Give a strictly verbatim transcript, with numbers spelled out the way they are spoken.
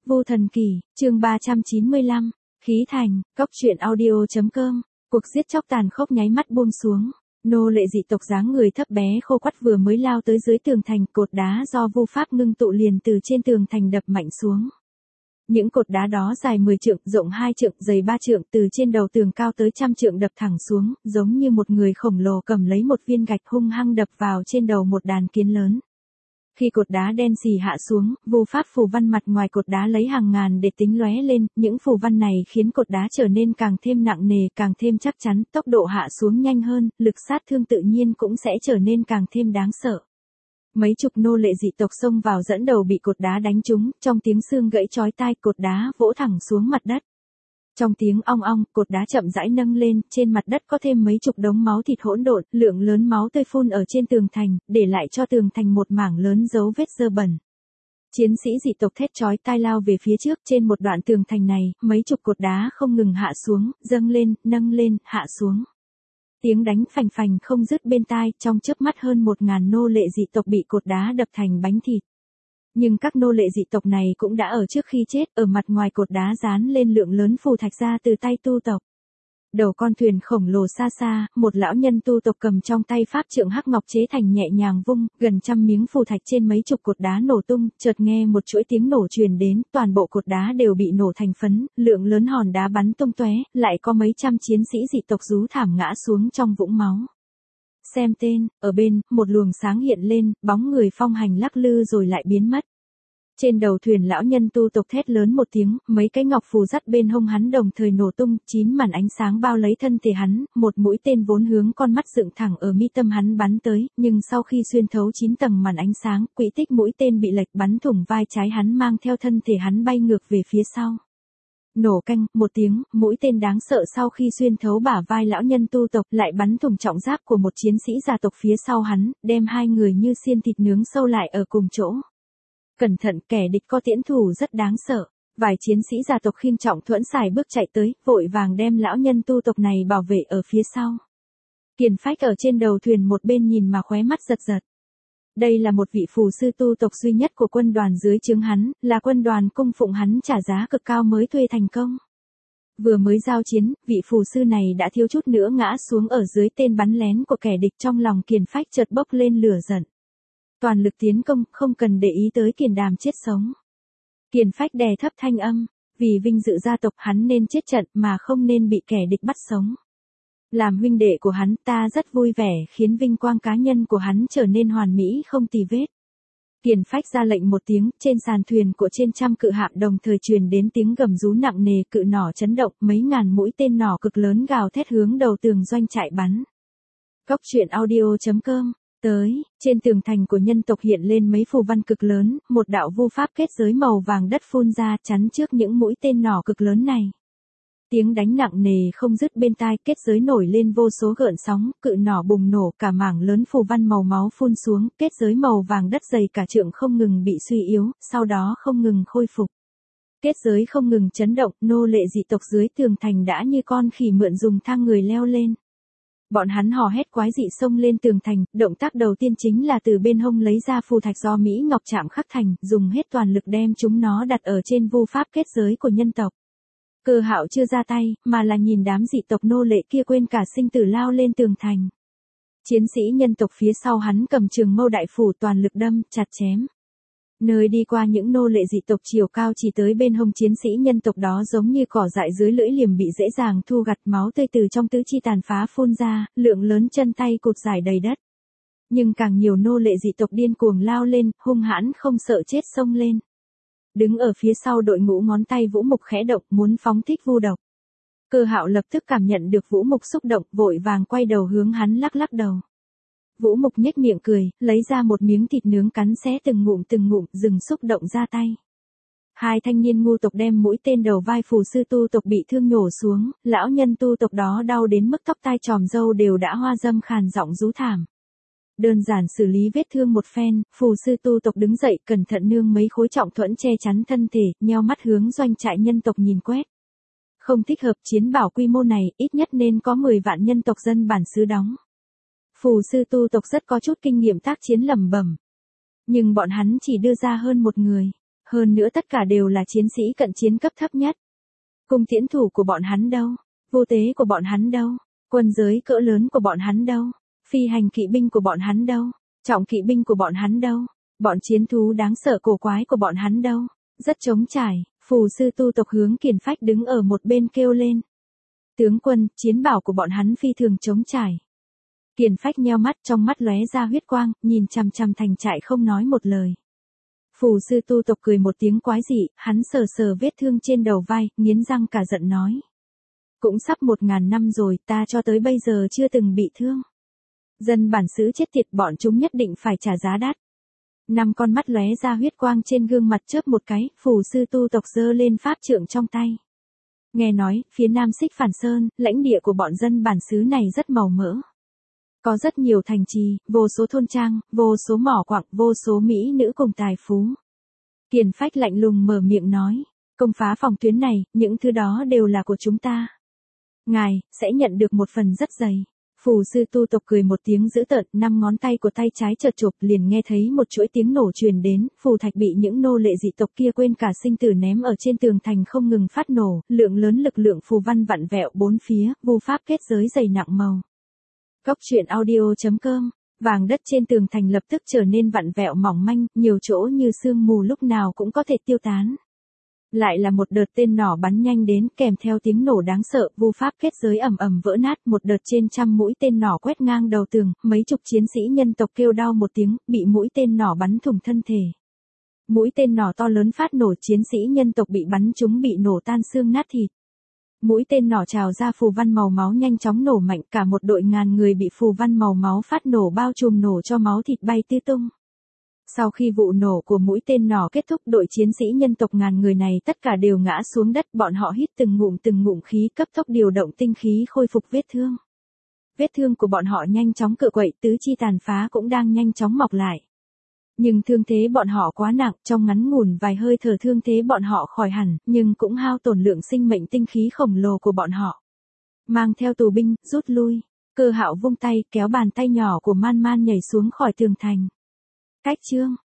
Vu Thần Kỳ, chương ba trăm chín mươi lăm, Khí Thành, Cốc truyện audio.com, cuộc giết chóc tàn khốc nháy mắt buông xuống. Nô lệ dị tộc dáng người thấp bé khô quắt vừa mới lao tới dưới tường thành, cột đá do vu pháp ngưng tụ liền từ trên tường thành đập mạnh xuống. Những cột đá đó dài mười trượng, rộng hai trượng, dày ba trượng, từ trên đầu tường cao tới trăm trượng đập thẳng xuống, giống như một người khổng lồ cầm lấy một viên gạch hung hăng đập vào trên đầu một đàn kiến lớn. Khi cột đá đen xì hạ xuống, vu pháp phù văn mặt ngoài cột đá lấy hàng ngàn để tính lóe lên, những phù văn này khiến cột đá trở nên càng thêm nặng nề, càng thêm chắc chắn, tốc độ hạ xuống nhanh hơn, lực sát thương tự nhiên cũng sẽ trở nên càng thêm đáng sợ. Mấy chục nô lệ dị tộc xông vào dẫn đầu bị cột đá đánh trúng, trong tiếng xương gãy chói tai, cột đá vỗ thẳng xuống mặt đất. Trong tiếng ong ong, cột đá chậm rãi nâng lên, trên mặt đất có thêm mấy chục đống máu thịt hỗn độn, lượng lớn máu tươi phun ở trên tường thành, để lại cho tường thành một mảng lớn dấu vết dơ bẩn. Chiến sĩ dị tộc thét chói tai lao về phía trước, trên một đoạn tường thành này, mấy chục cột đá không ngừng hạ xuống, dâng lên, nâng lên, hạ xuống. Tiếng đánh phành phành không dứt bên tai, trong chớp mắt hơn một ngàn nô lệ dị tộc bị cột đá đập thành bánh thịt. Nhưng các nô lệ dị tộc này cũng đã ở trước khi chết, ở mặt ngoài cột đá dán lên lượng lớn phù thạch ra từ tay tu tộc. Đầu con thuyền khổng lồ xa xa, một lão nhân tu tộc cầm trong tay pháp trượng hắc ngọc chế thành nhẹ nhàng vung, gần trăm miếng phù thạch trên mấy chục cột đá nổ tung, chợt nghe một chuỗi tiếng nổ truyền đến, toàn bộ cột đá đều bị nổ thành phấn, lượng lớn hòn đá bắn tung tóe, lại có mấy trăm chiến sĩ dị tộc rú thảm ngã xuống trong vũng máu. Xem tên, ở bên, một luồng sáng hiện lên, bóng người phong hành lắc lư rồi lại biến mất. Trên đầu thuyền lão nhân tu tộc thét lớn một tiếng, mấy cái ngọc phù dắt bên hông hắn đồng thời nổ tung, chín màn ánh sáng bao lấy thân thể hắn, một mũi tên vốn hướng con mắt dựng thẳng ở mi tâm hắn bắn tới, nhưng sau khi xuyên thấu chín tầng màn ánh sáng, quỹ tích mũi tên bị lệch bắn thủng vai trái hắn mang theo thân thể hắn bay ngược về phía sau. Nổ canh, một tiếng, mũi tên đáng sợ sau khi xuyên thấu bả vai lão nhân tu tộc lại bắn thủng trọng giáp của một chiến sĩ gia tộc phía sau hắn, đem hai người như xiên thịt nướng sâu lại ở cùng chỗ. Cẩn thận, kẻ địch có tiễn thủ rất đáng sợ. Vài chiến sĩ gia tộc khiêng trọng thuẫn xài bước chạy tới, vội vàng đem lão nhân tu tộc này bảo vệ ở phía sau. Kiền Phách ở trên đầu thuyền một bên nhìn mà khóe mắt giật giật. Đây là một vị phù sư tu tộc duy nhất của quân đoàn dưới trướng hắn, là quân đoàn cung phụng hắn trả giá cực cao mới thuê thành công. Vừa mới giao chiến, vị phù sư này đã thiếu chút nữa ngã xuống ở dưới tên bắn lén của kẻ địch, trong lòng Kiền Phách chợt bốc lên lửa giận. Toàn lực tiến công, không cần để ý tới Kiền Đàm chết sống. Kiền Phách đè thấp thanh âm, vì vinh dự gia tộc hắn nên chết trận mà không nên bị kẻ địch bắt sống. Làm huynh đệ của hắn, ta rất vui vẻ khiến vinh quang cá nhân của hắn trở nên hoàn mỹ không tì vết. Kiền Phách ra lệnh một tiếng, trên sàn thuyền của trên trăm cự hạm đồng thời truyền đến tiếng gầm rú nặng nề, cự nỏ chấn động, mấy ngàn mũi tên nỏ cực lớn gào thét hướng đầu tường doanh trại bắn. Cốc truyện audio.com. Tới, trên tường thành của nhân tộc hiện lên mấy phù văn cực lớn, một đạo vu pháp kết giới màu vàng đất phun ra chắn trước những mũi tên nỏ cực lớn này. Tiếng đánh nặng nề không dứt bên tai, kết giới nổi lên vô số gợn sóng, cự nỏ bùng nổ, cả mảng lớn phù văn màu máu phun xuống, kết giới màu vàng đất dày cả trượng không ngừng bị suy yếu, sau đó không ngừng khôi phục. Kết giới không ngừng chấn động, nô lệ dị tộc dưới tường thành đã như con khỉ mượn dùng thang người leo lên. Bọn hắn hò hét quái dị xông lên tường thành, động tác đầu tiên chính là từ bên hông lấy ra phù thạch do Mỹ Ngọc chạm khắc thành, dùng hết toàn lực đem chúng nó đặt ở trên vu pháp kết giới của nhân tộc. Cơ Hạo chưa ra tay, mà là nhìn đám dị tộc nô lệ kia quên cả sinh tử lao lên tường thành. Chiến sĩ nhân tộc phía sau hắn cầm trường mâu đại phủ toàn lực đâm, chặt chém. Nơi đi qua những nô lệ dị tộc chiều cao chỉ tới bên hông chiến sĩ nhân tộc đó giống như cỏ dại dưới lưỡi liềm bị dễ dàng thu gặt, máu tươi từ trong tứ chi tàn phá phun ra, lượng lớn chân tay cụt dài đầy đất. Nhưng càng nhiều nô lệ dị tộc điên cuồng lao lên, hung hãn không sợ chết xông lên. Đứng ở phía sau đội ngũ ngón tay Vũ Mục khẽ động muốn phóng thích vu độc. Cơ Hạo lập tức cảm nhận được Vũ Mục xúc động, vội vàng quay đầu hướng hắn lắc lắc đầu. Vũ Mục nhếch miệng cười, lấy ra một miếng thịt nướng cắn xé từng ngụm từng ngụm, dừng xúc động ra tay. Hai thanh niên ngu tộc đem mũi tên đầu vai phù sư tu tộc bị thương nhổ xuống, lão nhân tu tộc đó đau đến mức tóc tai tròm râu đều đã hoa râm khàn giọng rú thảm. Đơn giản xử lý vết thương một phen, phù sư tu tộc đứng dậy cẩn thận nương mấy khối trọng thuẫn che chắn thân thể, nheo mắt hướng doanh trại nhân tộc nhìn quét. Không thích hợp, chiến bảo quy mô này, ít nhất nên có mười vạn nhân tộc dân bản xứ đóng. Phù sư tu tộc rất có chút kinh nghiệm tác chiến lẩm bẩm. Nhưng bọn hắn chỉ đưa ra hơn một người. Hơn nữa tất cả đều là chiến sĩ cận chiến cấp thấp nhất. Cung tiễn thủ của bọn hắn đâu? Vô tế của bọn hắn đâu? Quân giới cỡ lớn của bọn hắn đâu? Phi hành kỵ binh của bọn hắn đâu? Trọng kỵ binh của bọn hắn đâu? Bọn chiến thú đáng sợ cổ quái của bọn hắn đâu? Rất trống trải, phù sư tu tộc hướng Kiền Phách đứng ở một bên kêu lên. Tướng quân, chiến bảo của bọn hắn phi thường trống trải. Kiền Phách nheo mắt, trong mắt lóe ra huyết quang, nhìn chằm chằm thành trại không nói một lời. Phù sư tu tộc cười một tiếng quái dị, hắn sờ sờ vết thương trên đầu vai, nghiến răng cả giận nói. Cũng sắp một ngàn năm rồi, ta cho tới bây giờ chưa từng bị thương. Dân bản xứ chết tiệt, bọn chúng nhất định phải trả giá đắt. Năm con mắt lóe ra huyết quang trên gương mặt chớp một cái, phù sư tu tộc giơ lên pháp trượng trong tay. Nghe nói, phía nam Xích Phản Sơn, lãnh địa của bọn dân bản xứ này rất màu mỡ. Có rất nhiều thành trì, vô số thôn trang, vô số mỏ quặng, vô số mỹ nữ cùng tài phú. Kiền Phách lạnh lùng mở miệng nói, công phá phòng tuyến này, những thứ đó đều là của chúng ta. Ngài, sẽ nhận được một phần rất dày. Phù sư tu tộc cười một tiếng dữ tợn, năm ngón tay của tay trái chợt chộp liền nghe thấy một chuỗi tiếng nổ truyền đến, phù thạch bị những nô lệ dị tộc kia quên cả sinh tử ném ở trên tường thành không ngừng phát nổ, lượng lớn lực lượng phù văn vặn vẹo bốn phía, vu pháp kết giới dày nặng màu. Góc truyện audio chấm com, vàng đất trên tường thành lập tức trở nên vặn vẹo mỏng manh, nhiều chỗ như sương mù lúc nào cũng có thể tiêu tán. Lại là một đợt tên nỏ bắn nhanh đến, kèm theo tiếng nổ đáng sợ, vu pháp kết giới ầm ầm vỡ nát, một đợt trên trăm mũi tên nỏ quét ngang đầu tường, mấy chục chiến sĩ nhân tộc kêu đau một tiếng, bị mũi tên nỏ bắn thủng thân thể. Mũi tên nỏ to lớn phát nổ, chiến sĩ nhân tộc bị bắn trúng bị nổ tan xương nát thịt. Mũi tên nỏ trào ra phù văn màu máu nhanh chóng nổ mạnh, cả một đội ngàn người bị phù văn màu máu phát nổ bao trùm, nổ cho máu thịt bay tứ tung. Sau khi vụ nổ của mũi tên nỏ kết thúc, đội chiến sĩ nhân tộc ngàn người này tất cả đều ngã xuống đất, bọn họ hít từng ngụm từng ngụm khí, cấp tốc điều động tinh khí khôi phục vết thương. Vết thương của bọn họ nhanh chóng cựa quậy, tứ chi tàn phá cũng đang nhanh chóng mọc lại. Nhưng thương thế bọn họ quá nặng, trong ngắn ngủn vài hơi thở thương thế bọn họ khỏi hẳn, nhưng cũng hao tổn lượng sinh mệnh tinh khí khổng lồ của bọn họ. Mang theo tù binh, rút lui. Cơ Hạo vung tay, kéo bàn tay nhỏ của Man Man nhảy xuống khỏi tường thành. Cách chương